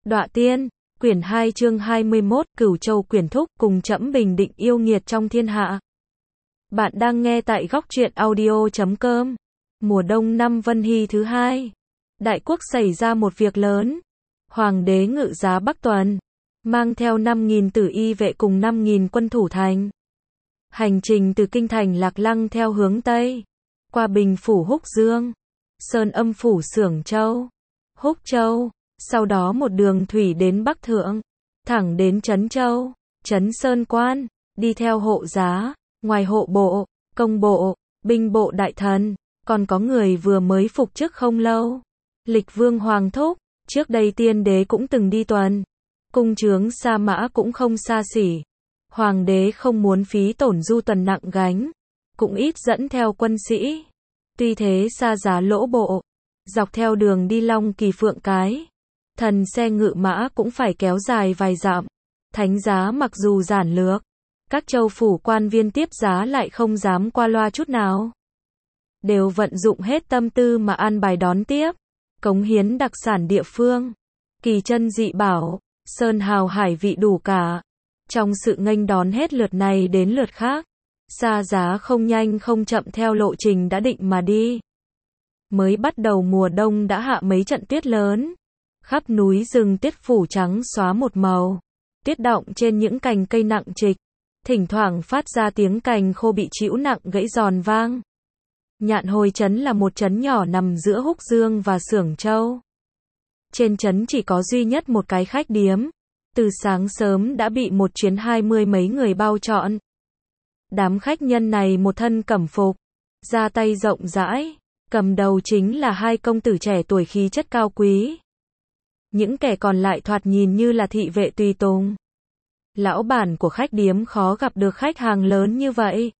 Đọa Tiên, quyển 2 chương 21, Cửu Châu quyển thúc, cùng trẫm bình định yêu nghiệt trong thiên hạ. Bạn đang nghe tại góc truyện audio.com. Mùa đông năm Vân Hy thứ hai. Đại quốc xảy ra một việc lớn. Hoàng đế ngự giá Bắc Tuần, mang theo 5.000 tử y vệ cùng 5.000 quân thủ thành. Hành trình từ kinh thành Lạc Lăng theo hướng Tây, qua Bình Phủ Húc Dương, Sơn Âm Phủ Xưởng Châu, Húc Châu, sau đó một đường thủy đến Bắc Thượng, thẳng đến Trấn Châu, Trấn Sơn Quan, đi theo hộ giá, ngoài hộ bộ, công bộ, binh bộ đại thần, còn có người vừa mới phục chức không lâu. Lịch Vương Hoàng Thúc, trước đây tiên đế cũng từng đi tuần, cung chướng Sa Mã cũng không xa xỉ. Hoàng đế không muốn phí tổn du tuần nặng gánh, cũng ít dẫn theo quân sĩ. Tuy thế xa giá lỗ bộ, dọc theo đường đi Long Kỳ Phượng Cái, thần xe ngự mã cũng phải kéo dài vài dặm. Thánh giá mặc dù giản lược, các châu phủ quan viên tiếp giá lại không dám qua loa chút nào. Đều vận dụng hết tâm tư mà an bài đón tiếp, cống hiến đặc sản địa phương, kỳ chân dị bảo, sơn hào hải vị đủ cả. Trong sự nghênh đón hết lượt này đến lượt khác, xa giá không nhanh không chậm theo lộ trình đã định mà đi. Mới bắt đầu mùa đông đã hạ mấy trận tuyết lớn, khắp núi rừng tuyết phủ trắng xóa một màu, tuyết đọng trên những cành cây nặng trịch, thỉnh thoảng phát ra tiếng cành khô bị trĩu nặng gãy giòn vang. Nhạn Hồi trấn là một trấn nhỏ nằm giữa Húc Dương và Xưởng Châu. Trên trấn chỉ có duy nhất một cái khách điếm, từ sáng sớm đã bị một chuyến 20 mấy người bao trọn. Đám khách nhân này một thân cẩm phục, da tay rộng rãi, cầm đầu chính là hai công tử trẻ tuổi khí chất cao quý. Những kẻ còn lại thoạt nhìn như là thị vệ tùy tùng. Lão bản của khách điếm khó gặp được khách hàng lớn như vậy.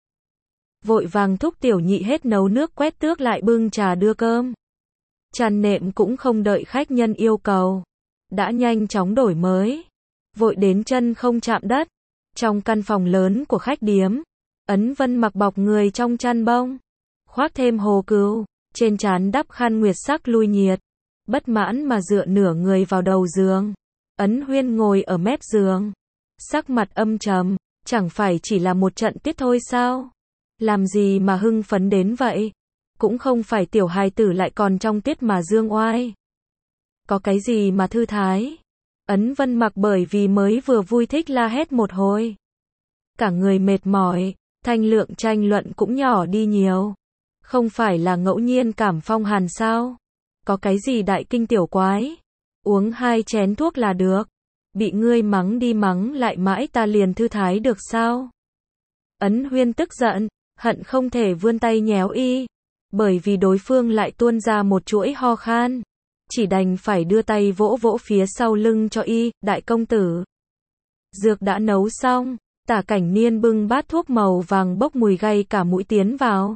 Vội vàng thúc tiểu nhị hết nấu nước quét tước lại bưng trà đưa cơm. Chăn nệm cũng không đợi khách nhân yêu cầu, đã nhanh chóng đổi mới, vội đến chân không chạm đất. Trong căn phòng lớn của khách điếm, Ấn Vân mặc bọc người trong chăn bông, khoác thêm hồ cừu, trên trán đắp khăn nguyệt sắc lui nhiệt, bất mãn mà dựa nửa người vào đầu giường. Ấn Huyên ngồi ở mép giường, sắc mặt âm trầm, chẳng phải chỉ là một trận tuyết thôi sao? Làm gì mà hưng phấn đến vậy? Cũng không phải tiểu hài tử lại còn trong tuyết mà dương oai. Có cái gì mà thư thái? Ấn Vân mặc bởi vì mới vừa vui thích la hét một hồi. Cả người mệt mỏi, thanh lượng tranh luận cũng nhỏ đi nhiều. Không phải là ngẫu nhiên cảm phong hàn sao? Có cái gì đại kinh tiểu quái? Uống 2 chén thuốc là được. Bị ngươi mắng đi mắng lại mãi ta liền thư thái được sao? Ấn Huyên tức giận, hận không thể vươn tay nhéo y. Bởi vì đối phương lại tuôn ra một chuỗi ho khan, chỉ đành phải đưa tay vỗ vỗ phía sau lưng cho y. Đại công tử, dược đã nấu xong. Tả Cảnh Niên bưng bát thuốc màu vàng bốc mùi gay cả mũi tiến vào.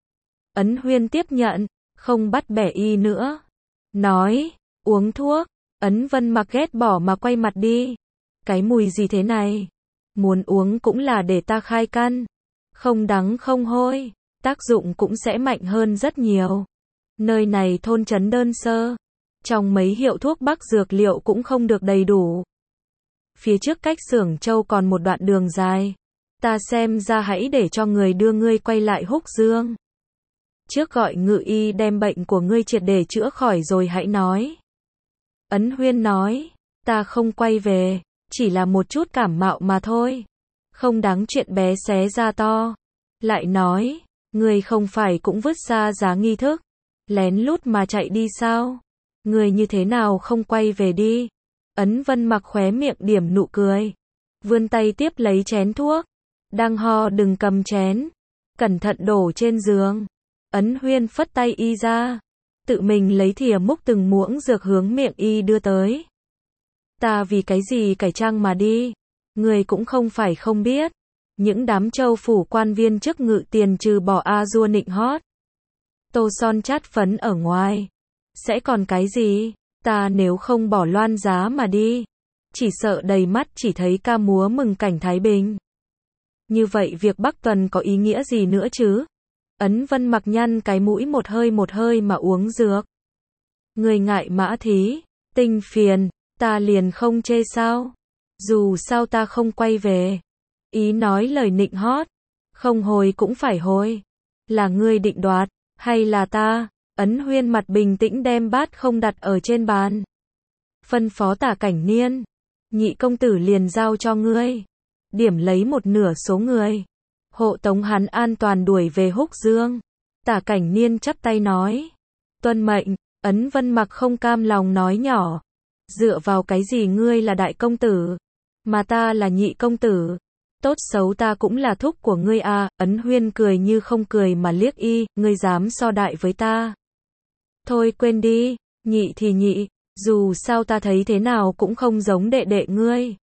Ấn Huyên tiếp nhận, không bắt bẻ y nữa, nói, uống thuốc. Ấn Vân mặc ghét bỏ mà quay mặt đi. Cái mùi gì thế này? Muốn uống cũng là để ta khai căn, không đắng không hôi, tác dụng cũng sẽ mạnh hơn rất nhiều. Nơi này thôn trấn đơn sơ, trong mấy hiệu thuốc bắc dược liệu cũng không được đầy đủ. Phía trước cách Xưởng Châu còn một đoạn đường dài, ta xem ra hãy để cho người đưa ngươi quay lại Húc Dương. Trước gọi ngự y đem bệnh của ngươi triệt để chữa khỏi rồi hãy nói. Ấn Huyên nói, ta không quay về, chỉ là một chút cảm mạo mà thôi, không đáng chuyện bé xé ra to. Lại nói, ngươi không phải cũng vứt xa giá nghi thức, lén lút mà chạy đi sao? Ngươi như thế nào không quay về đi? Ấn Vân mặc khóe miệng điểm nụ cười, vươn tay tiếp lấy chén thuốc, đang ho đừng cầm chén, cẩn thận đổ trên giường. Ấn Huyên phất tay y ra, tự mình lấy thìa múc từng muỗng dược hướng miệng y đưa tới. Ta vì cái gì cải trang mà đi? Người cũng không phải không biết, những đám châu phủ quan viên chức ngự tiền trừ bỏ a dua nịnh hót, tô son chát phấn ở ngoài, sẽ còn cái gì? Ta nếu không bỏ loan giá mà đi, chỉ sợ đầy mắt chỉ thấy ca múa mừng cảnh Thái Bình. Như vậy việc Bắc Tuần có ý nghĩa gì nữa chứ? Ấn Vân mặc nhăn cái mũi một hơi mà uống dược. Người ngại mã thí, tinh phiền, Ta liền không chê sao? Dù sao ta không quay về. Ý nói lời nịnh hót. Không hồi cũng phải hồi. Là ngươi định đoạt, hay là ta? Ấn Huyên mặt bình tĩnh đem bát không đặt ở trên bàn. Phân phó Tả Cảnh Niên. Nhị công tử liền giao cho ngươi. Điểm lấy một nửa số người. Hộ tống hắn an toàn đuổi về Húc Dương. Tả Cảnh Niên chắp tay nói. Tuân mệnh. Ấn Vân Mặc không cam lòng nói nhỏ. Dựa vào cái gì ngươi là đại công tử, mà ta là nhị công tử? Tốt xấu ta cũng là thúc của ngươi à? Ấn Huyên cười như không cười mà liếc y, ngươi dám so đại với ta? Thôi quên đi, nhị thì nhị, dù sao ta thấy thế nào cũng không giống đệ đệ ngươi.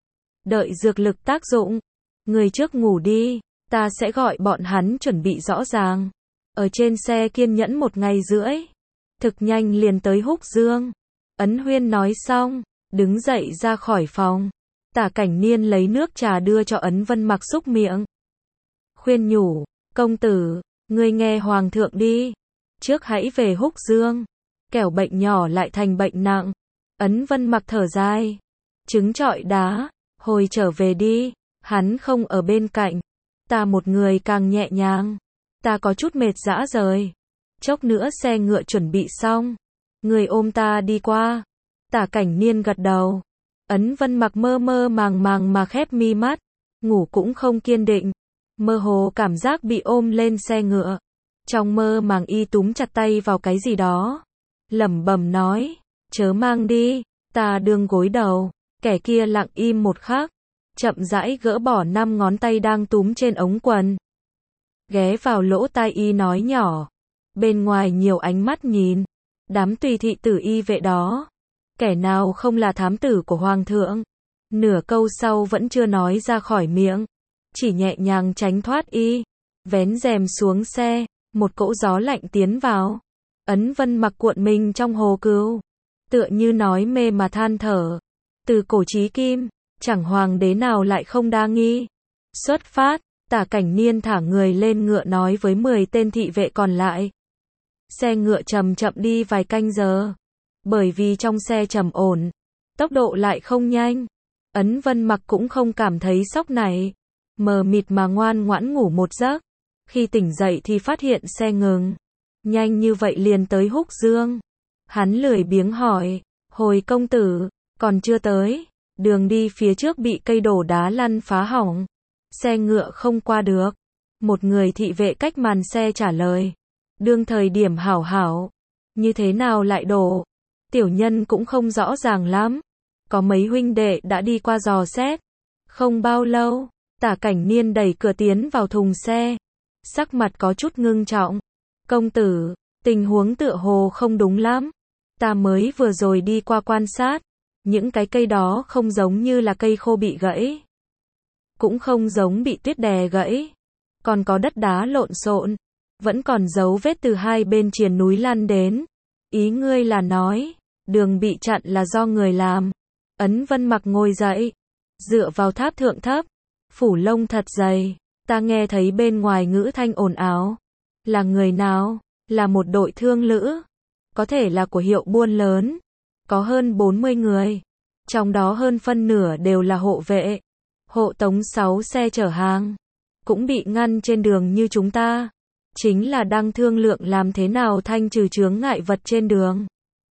Đợi dược lực tác dụng, ngươi trước ngủ đi, ta sẽ gọi bọn hắn chuẩn bị rõ ràng. Ở trên xe kiên nhẫn 1 ngày rưỡi, thực nhanh liền tới Húc Dương. Ấn Huyên nói xong, đứng dậy ra khỏi phòng. Tả Cảnh Niên lấy nước trà đưa cho Ấn Vân Mặc xúc miệng. Khuyên nhủ, công tử, ngươi nghe hoàng thượng đi. Trước hãy về Húc Dương. Kẻo bệnh nhỏ lại thành bệnh nặng. Ấn Vân Mặc thở dài. Trứng trọi đá, hồi trở về đi. Hắn không ở bên cạnh. Ta một người càng nhẹ nhàng. Ta có chút mệt rã rời. Chốc nữa xe ngựa chuẩn bị xong. Người ôm ta đi qua. Tả Cảnh Niên gật đầu. Ấn Vân Mặc mơ mơ màng màng mà khép mi mắt. Ngủ cũng không kiên định. Mơ hồ cảm giác bị ôm lên xe ngựa. Trong mơ màng y túm chặt tay vào cái gì đó. Lẩm bẩm nói. Chớ mang đi. Ta đương gối đầu. Kẻ kia lặng im một khắc. Chậm rãi gỡ bỏ 5 ngón tay đang túm trên ống quần. Ghé vào lỗ tai y nói nhỏ. Bên ngoài nhiều ánh mắt nhìn. Đám tùy thị tử y vệ đó. Kẻ nào không là thám tử của hoàng thượng? Nửa câu sau vẫn chưa nói ra khỏi miệng. Chỉ nhẹ nhàng tránh thoát y. Vén rèm xuống xe. Một cỗ gió lạnh tiến vào. Ấn Vân Mặc cuộn mình trong hồ cừu. Tựa như nói mê mà than thở. Từ cổ chí kim, chẳng hoàng đế nào lại không đa nghi. Xuất phát, Tả Cảnh Niên thả người lên ngựa nói với 10 tên thị vệ còn lại. Xe ngựa chậm chậm đi vài canh giờ. Bởi vì trong xe trầm ổn, tốc độ lại không nhanh. Ấn Vân Mặc cũng không cảm thấy sốc này. Mờ mịt mà ngoan ngoãn ngủ một giấc. Khi tỉnh dậy thì phát hiện xe ngừng. Nhanh như vậy liền tới Húc Dương. Hắn lười biếng hỏi. Hồi công tử, còn chưa tới. Đường đi phía trước bị cây đổ đá lăn phá hỏng. Xe ngựa không qua được. Một người thị vệ cách màn xe trả lời. Đương thời điểm hảo hảo. Như thế nào lại đổ? Tiểu nhân cũng không rõ ràng lắm. Có mấy huynh đệ đã đi qua dò xét. Không bao lâu, Tả Cảnh Niên đẩy cửa tiến vào thùng xe. Sắc mặt có chút ngưng trọng. Công tử, tình huống tựa hồ không đúng lắm. Ta mới vừa rồi đi qua quan sát. Những cái cây đó không giống như là cây khô bị gãy. Cũng không giống bị tuyết đè gãy. Còn có đất đá lộn xộn. Vẫn còn dấu vết từ hai bên triền núi lăn đến. Ý ngươi là nói, đường bị chặn là do người làm. Ấn Vân Mặc ngồi dậy. Dựa vào tháp thượng thấp. Phủ lông thật dày. Ta nghe thấy bên ngoài ngữ thanh ồn ào. Là người nào? Là một đội thương lữ. Có thể là của hiệu buôn lớn. Có hơn 40 người. Trong đó hơn phân nửa đều là hộ vệ. Hộ tống 6 xe chở hàng. Cũng bị ngăn trên đường như chúng ta. Chính là đang thương lượng làm thế nào thanh trừ chướng ngại vật trên đường.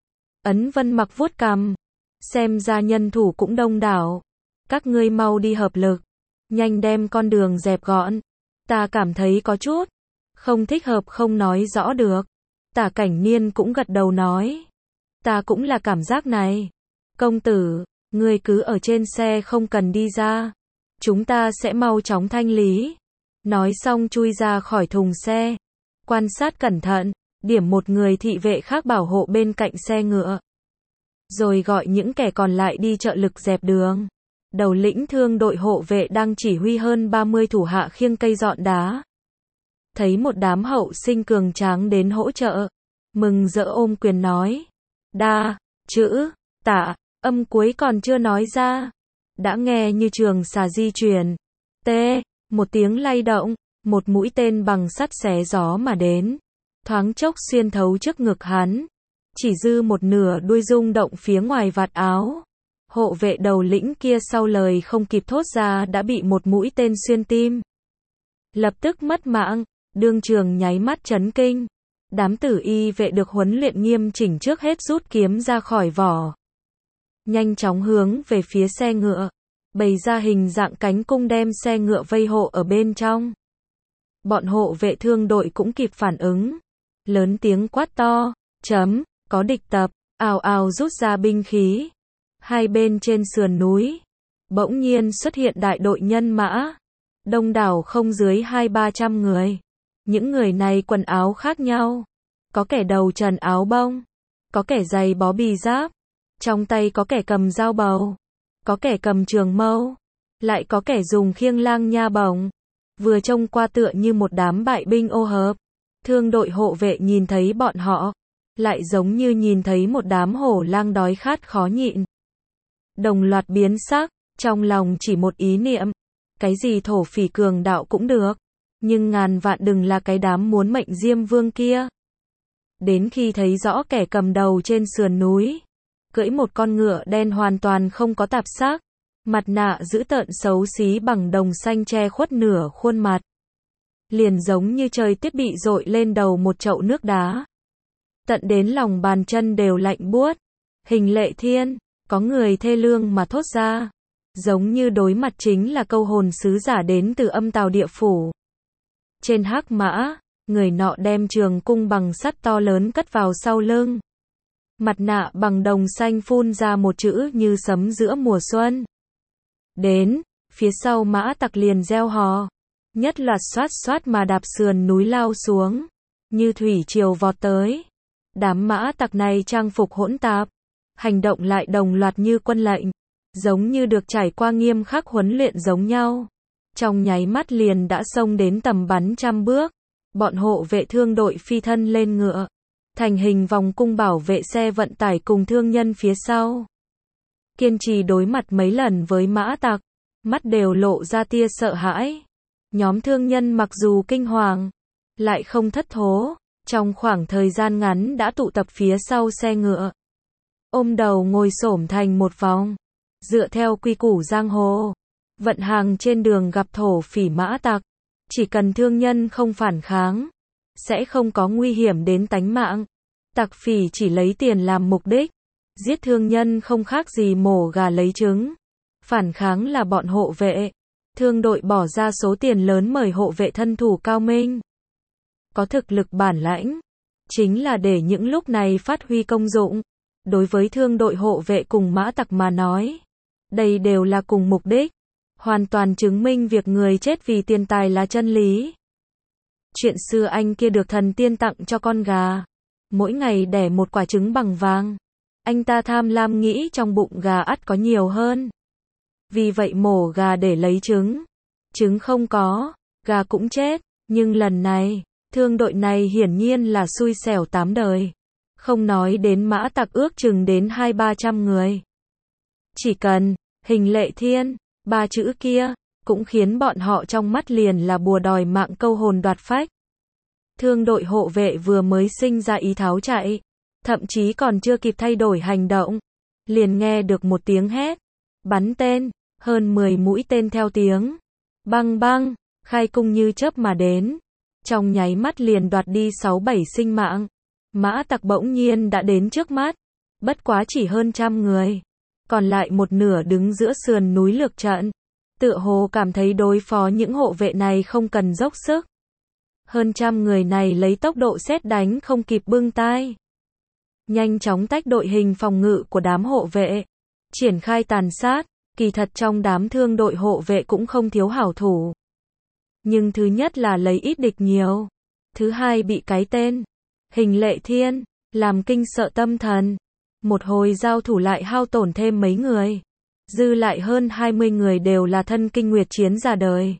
Ấn Vân Mặc vuốt cằm. Xem ra nhân thủ cũng đông đảo. Các ngươi mau đi hợp lực. Nhanh đem con đường dẹp gọn. Ta cảm thấy có chút không thích hợp không nói rõ được. Tả Cảnh Niên cũng gật đầu nói. Ta cũng là cảm giác này. Công tử, ngươi cứ ở trên xe không cần đi ra. Chúng ta sẽ mau chóng thanh lý. Nói xong chui ra khỏi thùng xe. Quan sát cẩn thận. Điểm một người thị vệ khác bảo hộ bên cạnh xe ngựa. Rồi gọi những kẻ còn lại đi trợ lực dẹp đường. Đầu lĩnh thương đội hộ vệ đang chỉ huy hơn 30 thủ hạ khiêng cây dọn đá. Thấy một đám hậu sinh cường tráng đến hỗ trợ. Mừng rỡ ôm quyền nói. Đa, chữ, tạ, âm cuối còn chưa nói ra. Đã nghe như trường xà di chuyển. T, một tiếng lay động. Một mũi tên bằng sắt xé gió mà đến. Thoáng chốc xuyên thấu trước ngực hắn. Chỉ dư một nửa đuôi rung động phía ngoài vạt áo. Hộ vệ đầu lĩnh kia sau lời không kịp thốt ra đã bị một mũi tên xuyên tim. Lập tức mất mạng, đương trường nháy mắt chấn kinh. Đám tử y vệ được huấn luyện nghiêm chỉnh trước hết rút kiếm ra khỏi vỏ. Nhanh chóng hướng về phía xe ngựa, bày ra hình dạng cánh cung đem xe ngựa vây hộ ở bên trong. Bọn hộ vệ thương đội cũng kịp phản ứng. Lớn tiếng quát to, có địch tập, ào ào rút ra binh khí. Hai bên trên sườn núi, bỗng nhiên xuất hiện đại đội nhân mã. Đông đảo không dưới 200-300 người. Những người này quần áo khác nhau. Có kẻ đầu trần áo bông, có kẻ giày bó bì giáp, trong tay có kẻ cầm dao bầu, có kẻ cầm trường mâu, lại có kẻ dùng khiêng lang nha bổng. Vừa trông qua tựa như một đám bại binh ô hợp. Thương đội hộ vệ nhìn thấy bọn họ, lại giống như nhìn thấy một đám hổ lang đói khát khó nhịn. Đồng loạt biến sắc, trong lòng chỉ một ý niệm, cái gì thổ phỉ cường đạo cũng được, nhưng ngàn vạn đừng là cái đám muốn mệnh Diêm Vương kia. Đến khi thấy rõ kẻ cầm đầu trên sườn núi, cưỡi một con ngựa đen hoàn toàn không có tạp xác, mặt nạ dữ tợn xấu xí bằng đồng xanh che khuất nửa khuôn mặt. Liền giống như trời tiết bị dội lên đầu một chậu nước đá. Tận đến lòng bàn chân đều lạnh buốt. Hình Lệ Thiên, có người thê lương mà thốt ra. Giống như đối mặt chính là câu hồn sứ giả đến từ âm tào địa phủ. Trên hắc mã, người nọ đem trường cung bằng sắt to lớn cất vào sau lưng. Mặt nạ bằng đồng xanh phun ra một chữ như sấm giữa mùa xuân. Đến, phía sau mã tặc liền reo hò. Nhất loạt xoát xoát mà đạp sườn núi lao xuống. Như thủy triều vọt tới. Đám mã tặc này trang phục hỗn tạp. Hành động lại đồng loạt như quân lệnh. Giống như được trải qua nghiêm khắc huấn luyện giống nhau. Trong nháy mắt liền đã xông đến tầm bắn 100 bước. Bọn hộ vệ thương đội phi thân lên ngựa. Thành hình vòng cung bảo vệ xe vận tải cùng thương nhân phía sau. Kiên trì đối mặt mấy lần với mã tặc. Mắt đều lộ ra tia sợ hãi. Nhóm thương nhân mặc dù kinh hoàng, lại không thất thố. Trong khoảng thời gian ngắn đã tụ tập phía sau xe ngựa. Ôm đầu ngồi xổm thành một vòng. Dựa theo quy củ giang hồ, vận hàng trên đường gặp thổ phỉ mã tặc, chỉ cần thương nhân không phản kháng, sẽ không có nguy hiểm đến tánh mạng. Tặc phỉ chỉ lấy tiền làm mục đích, giết thương nhân không khác gì mổ gà lấy trứng. Phản kháng là bọn hộ vệ. Thương đội bỏ ra số tiền lớn mời hộ vệ thân thủ cao minh, có thực lực bản lãnh, chính là để những lúc này phát huy công dụng. Đối với thương đội hộ vệ cùng mã tặc mà nói, đây đều là cùng mục đích, hoàn toàn chứng minh việc người chết vì tiền tài là chân lý. Chuyện xưa anh kia được thần tiên tặng cho con gà, mỗi ngày đẻ một quả trứng bằng vàng. Anh ta tham lam nghĩ trong bụng gà ắt có nhiều hơn. Vì vậy mổ gà để lấy trứng. Trứng không có, gà cũng chết. Nhưng lần này, thương đội này hiển nhiên là xui xẻo 8 đời. Không nói đến mã tặc ước chừng đến 200-300 người. Chỉ cần, Hình Lệ Thiên, 3 chữ kia, cũng khiến bọn họ trong mắt liền là bùa đòi mạng câu hồn đoạt phách. Thương đội hộ vệ vừa mới sinh ra ý tháo chạy, thậm chí còn chưa kịp thay đổi hành động, liền nghe được một tiếng hét, bắn tên, hơn 10 mũi tên theo tiếng, băng băng, khai cung như chớp mà đến, trong nháy mắt liền đoạt đi 6-7 sinh mạng. Mã tặc bỗng nhiên đã đến trước mắt, bất quá chỉ hơn 100 người, còn lại một nửa đứng giữa sườn núi lược trận, tựa hồ cảm thấy đối phó những hộ vệ này không cần dốc sức. Hơn 100 người này lấy tốc độ sét đánh không kịp bưng tai, nhanh chóng tách đội hình phòng ngự của đám hộ vệ, triển khai tàn sát. Kỳ thật trong đám thương đội hộ vệ cũng không thiếu hảo thủ, nhưng thứ nhất là lấy ít địch nhiều, thứ hai bị cái tên Hình Lệ Thiên làm kinh sợ tâm thần. Một hồi giao thủ lại hao tổn thêm mấy người, dư lại hơn 20 người đều là thân kinh nguyệt chiến già đời.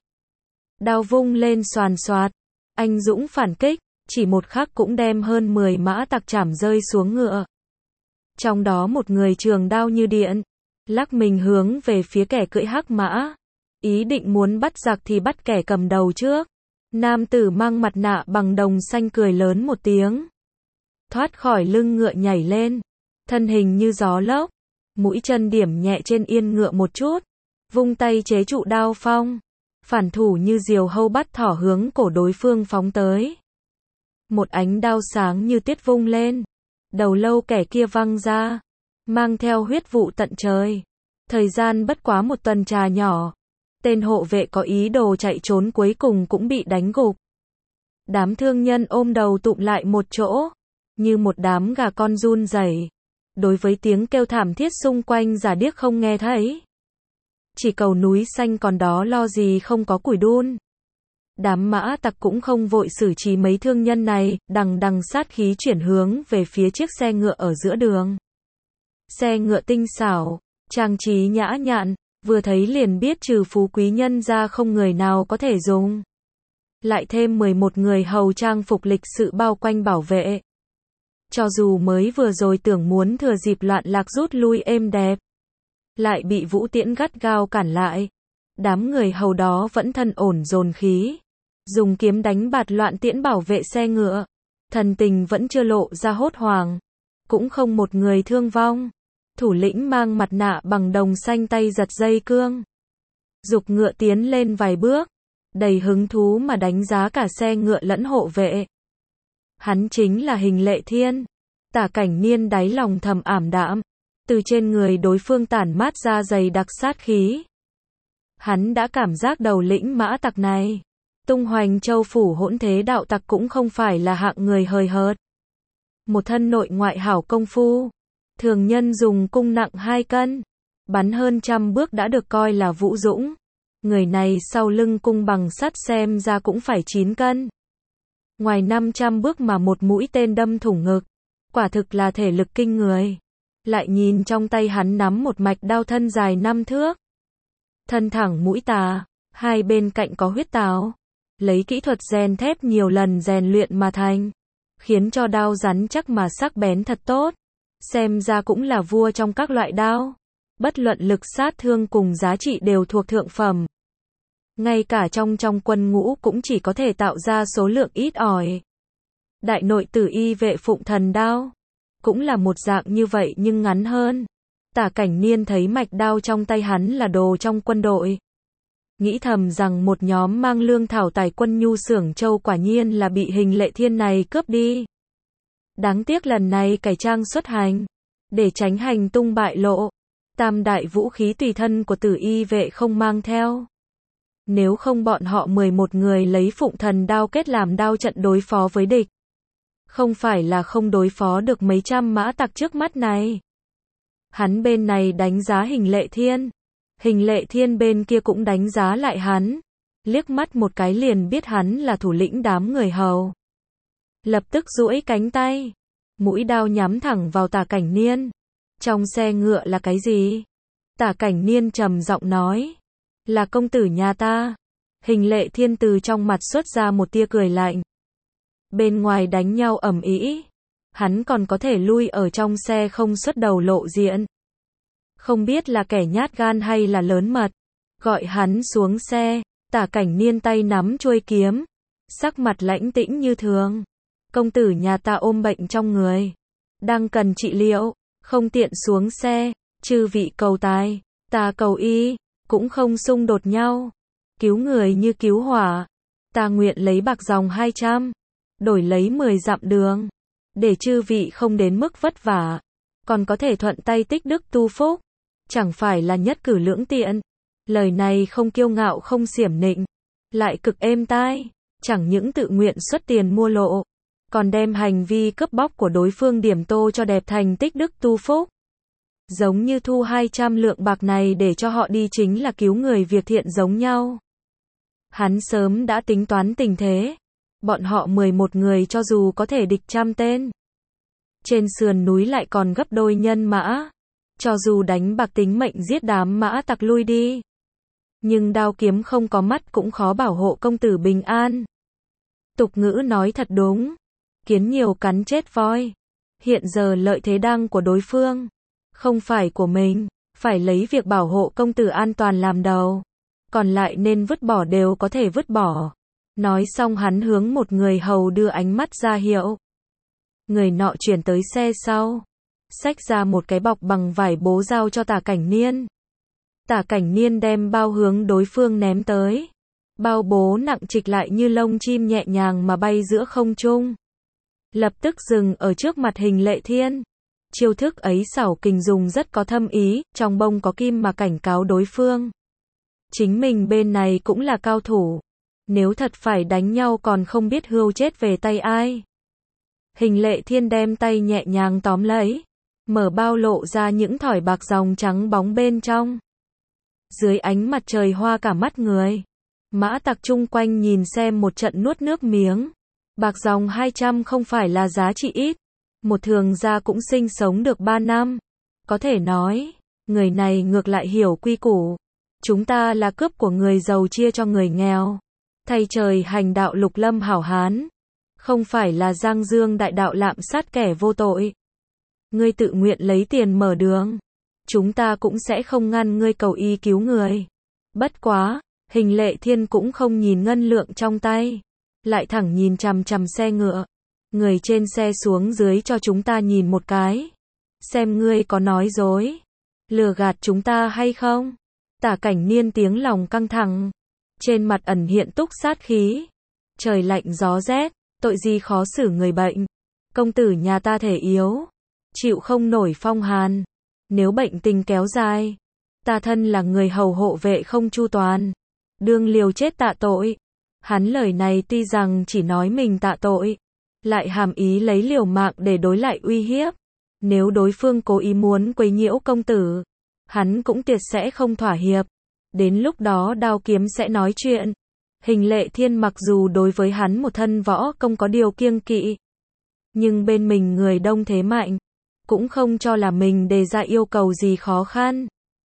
Đao vung lên xoàn xoạt, anh dũng phản kích, chỉ một khắc cũng đem hơn 10 mã tặc chảm rơi xuống ngựa. Trong đó một người trường đao như điện, lắc mình hướng về phía kẻ cưỡi hắc mã, ý định muốn bắt giặc thì bắt kẻ cầm đầu trước. Nam tử mang mặt nạ bằng đồng xanh cười lớn một tiếng, thoát khỏi lưng ngựa nhảy lên, thân hình như gió lốc, mũi chân điểm nhẹ trên yên ngựa một chút, vung tay chế trụ đao phong, phản thủ như diều hâu bắt thỏ hướng cổ đối phương phóng tới. Một ánh đao sáng như tiết vung lên, đầu lâu kẻ kia văng ra, mang theo huyết vụ tận trời. Thời gian bất quá một tuần trà nhỏ, tên hộ vệ có ý đồ chạy trốn cuối cùng cũng bị đánh gục. Đám thương nhân ôm đầu tụm lại một chỗ, như một đám gà con run rẩy. Đối với tiếng kêu thảm thiết xung quanh giả điếc không nghe thấy. Chỉ cầu núi xanh còn đó lo gì không có củi đun. Đám mã tặc cũng không vội xử trí mấy thương nhân này, đằng đằng sát khí chuyển hướng về phía chiếc xe ngựa ở giữa đường. Xe ngựa tinh xảo, trang trí nhã nhặn, vừa thấy liền biết trừ phú quý nhân ra không người nào có thể dùng. Lại thêm 11 người hầu trang phục lịch sự bao quanh bảo vệ. Cho dù mới vừa rồi tưởng muốn thừa dịp loạn lạc rút lui êm đẹp, lại bị Vũ Tiễn gắt gao cản lại. Đám người hầu đó vẫn thân ổn dồn khí, dùng kiếm đánh bạt loạn tiễn bảo vệ xe ngựa. Thần tình vẫn chưa lộ ra hốt hoảng, cũng không một người thương vong. Thủ lĩnh mang mặt nạ bằng đồng xanh tay giật dây cương, giục ngựa tiến lên vài bước, đầy hứng thú mà đánh giá cả xe ngựa lẫn hộ vệ. Hắn chính là Hình Lệ Thiên. Tả Cảnh Niên đáy lòng thầm ảm đạm, từ trên người đối phương tản mát ra dày đặc sát khí. Hắn đã cảm giác đầu lĩnh mã tặc này, tung hoành châu phủ hỗn thế đạo tặc cũng không phải là hạng người hời hợt. Một thân nội ngoại hảo công phu, thường nhân dùng cung nặng 2 cân, bắn hơn 100 bước đã được coi là vũ dũng. Người này sau lưng cung bằng sắt xem ra cũng phải 9 cân. Ngoài 500 bước mà một mũi tên đâm thủng ngực, quả thực là thể lực kinh người. Lại nhìn trong tay hắn nắm một mạch đao thân dài 5 thước. Thân thẳng mũi tà, hai bên cạnh có huyết táo. Lấy kỹ thuật rèn thép nhiều lần rèn luyện mà thành, khiến cho đao rắn chắc mà sắc bén thật tốt. Xem ra cũng là vua trong các loại đao. Bất luận lực sát thương cùng giá trị đều thuộc thượng phẩm. Ngay cả trong quân ngũ cũng chỉ có thể tạo ra số lượng ít ỏi. Đại nội tử y vệ Phụng Thần đao cũng là một dạng như vậy nhưng ngắn hơn. Tả Cảnh Niên thấy mạch đao trong tay hắn là đồ trong quân đội, nghĩ thầm rằng một nhóm mang lương thảo tài quân nhu xưởng châu quả nhiên là bị Hình Lệ Thiên này cướp đi. Đáng tiếc lần này cải trang xuất hành, để tránh hành tung bại lộ, tam đại vũ khí tùy thân của tử y vệ không mang theo. Nếu không bọn họ 11 người lấy Phụng Thần đao kết làm đao trận đối phó với địch, không phải là không đối phó được mấy trăm mã tặc trước mắt này. Hắn bên này đánh giá Hình Lệ Thiên, Hình Lệ Thiên bên kia cũng đánh giá lại hắn, liếc mắt một cái liền biết hắn là thủ lĩnh đám người hầu. Lập tức duỗi cánh tay, mũi đao nhắm thẳng vào Tả Cảnh Niên. Trong xe ngựa là cái gì? Tả Cảnh Niên trầm giọng nói, là công tử nhà ta. Hình Lệ Thiên từ trong mặt xuất ra một tia cười lạnh. Bên ngoài đánh nhau ầm ĩ, hắn còn có thể lui ở trong xe không xuất đầu lộ diện. Không biết là kẻ nhát gan hay là lớn mật. Gọi hắn xuống xe. Tả Cảnh Niên tay nắm chuôi kiếm, sắc mặt lãnh tĩnh như thường. Công tử nhà ta ôm bệnh trong người, đang cần trị liệu, không tiện xuống xe. Chư vị cầu tài, ta cầu y, cũng không xung đột nhau. Cứu người như cứu hỏa. Ta nguyện lấy bạc dòng 200, đổi lấy 10 dặm đường, để chư vị không đến mức vất vả, còn có thể thuận tay tích đức tu phúc. Chẳng phải là nhất cử lưỡng tiện. Lời này không kiêu ngạo không xiểm nịnh, lại cực êm tai. Chẳng những tự nguyện xuất tiền mua lộ, còn đem hành vi cướp bóc của đối phương điểm tô cho đẹp thành tích đức tu phúc. Giống như thu 200 lượng bạc này để cho họ đi chính là cứu người việc thiện giống nhau. Hắn sớm đã tính toán tình thế. Bọn họ 11 người cho dù có thể địch 100 tên, trên sườn núi lại còn gấp đôi nhân mã. Cho dù đánh bạc tính mệnh giết đám mã tặc lui đi, nhưng đao kiếm không có mắt cũng khó bảo hộ công tử bình an. Tục ngữ nói thật đúng, kiến nhiều cắn chết voi. Hiện giờ lợi thế đang của đối phương, không phải của mình, phải lấy việc bảo hộ công tử an toàn làm đầu. Còn lại nên vứt bỏ đều có thể vứt bỏ. Nói xong hắn hướng một người hầu đưa ánh mắt ra hiệu. Người nọ chuyển tới xe sau, xách ra một cái bọc bằng vải bố giao cho Tả Cảnh Niên. Tả Cảnh Niên đem bao hướng đối phương ném tới. Bao bố nặng trịch lại như lông chim nhẹ nhàng mà bay giữa không trung. Lập tức dừng ở trước mặt Hình Lệ Thiên. Chiêu thức ấy xảo kình dùng rất có thâm ý, trong bông có kim mà cảnh cáo đối phương. Chính mình bên này cũng là cao thủ. Nếu thật phải đánh nhau còn không biết hươu chết về tay ai. Hình Lệ Thiên đem tay nhẹ nhàng tóm lấy. Mở bao lộ ra những thỏi bạc dòng trắng bóng bên trong. Dưới ánh mặt trời hoa cả mắt người. Mã tặc chung quanh nhìn xem một trận nuốt nước miếng. Bạc dòng 200 không phải là giá trị ít. Một thường gia cũng sinh sống được 3 năm. Có thể nói, người này ngược lại hiểu quy củ. Chúng ta là cướp của người giàu chia cho người nghèo. Thay trời hành đạo lục lâm hảo hán. Không phải là giang dương đại đạo lạm sát kẻ vô tội. Ngươi tự nguyện lấy tiền mở đường. Chúng ta cũng sẽ không ngăn ngươi cầu y cứu người. Bất quá, Hình Lệ Thiên cũng không nhìn ngân lượng trong tay. Lại thẳng nhìn chằm chằm xe ngựa. Người trên xe xuống dưới cho chúng ta nhìn một cái. Xem ngươi có nói dối. Lừa gạt chúng ta hay không? Tả Cảnh Niên tiếng lòng căng thẳng. Trên mặt ẩn hiện túc sát khí. Trời lạnh gió rét. Tội gì khó xử người bệnh. Công tử nhà ta thể yếu. Chịu không nổi phong hàn. Nếu bệnh tình kéo dài. Ta thân là người hầu hộ vệ không chu toàn. Đương liều chết tạ tội. Hắn lời này tuy rằng chỉ nói mình tạ tội. Lại hàm ý lấy liều mạng để đối lại uy hiếp. Nếu đối phương cố ý muốn quấy nhiễu công tử. Hắn cũng tuyệt sẽ không thỏa hiệp. Đến lúc đó đao kiếm sẽ nói chuyện. Hình Lệ Thiên mặc dù đối với hắn một thân võ công có điều kiêng kỵ. Nhưng bên mình người đông thế mạnh. Cũng không cho là mình đề ra yêu cầu gì khó khăn.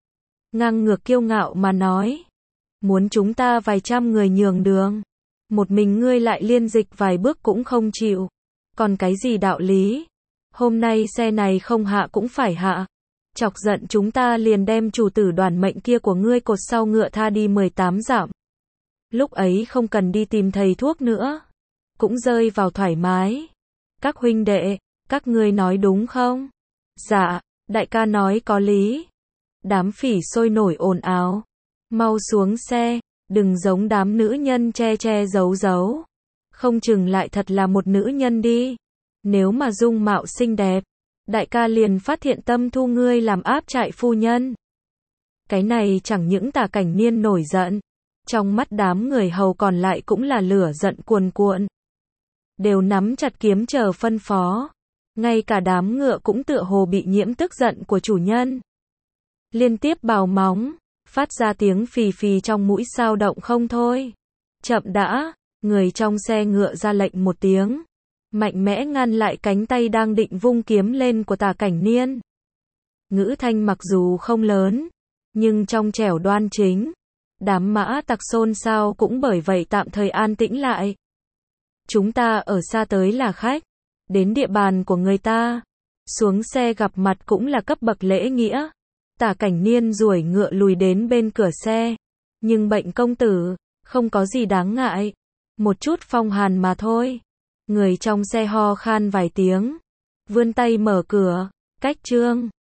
Ngang ngược kiêu ngạo mà nói. Muốn chúng ta vài trăm người nhường đường. Một mình ngươi lại liên dịch vài bước cũng không chịu. Còn cái gì đạo lý? Hôm nay xe này không hạ cũng phải hạ. Chọc giận chúng ta liền đem chủ tử đoàn mệnh kia của ngươi cột sau ngựa tha đi 18 dặm. Lúc ấy không cần đi tìm thầy thuốc nữa. Cũng rơi vào thoải mái. Các huynh đệ, các ngươi nói đúng không? Dạ, đại ca nói có lý. Đám phỉ sôi nổi ồn ào. Mau xuống xe, đừng giống đám nữ nhân che che giấu giấu. Không chừng lại thật là một nữ nhân đi. Nếu mà dung mạo xinh đẹp, đại ca liền phát hiện tâm thu ngươi làm áp trại phu nhân. Cái này chẳng những Tả Cảnh Niên nổi giận. Trong mắt đám người hầu còn lại cũng là lửa giận cuồn cuộn. Đều nắm chặt kiếm chờ phân phó. Ngay cả đám ngựa cũng tựa hồ bị nhiễm tức giận của chủ nhân. Liên tiếp bào móng, phát ra tiếng phì phì trong mũi sao động không thôi. Chậm đã, người trong xe ngựa ra lệnh một tiếng. Mạnh mẽ ngăn lại cánh tay đang định vung kiếm lên của Tả Cảnh Niên. Ngữ thanh mặc dù không lớn, nhưng trong trẻo đoan chính. Đám mã tặc xôn xao cũng bởi vậy tạm thời an tĩnh lại. Chúng ta ở xa tới là khách. Đến địa bàn của người ta. Xuống xe gặp mặt cũng là cấp bậc lễ nghĩa. Tả Cảnh Niên duỗi ngựa lùi đến bên cửa xe. Nhưng bệnh công tử, không có gì đáng ngại. Một chút phong hàn mà thôi. Người trong xe ho khan vài tiếng. Vươn tay mở cửa. Cách trương.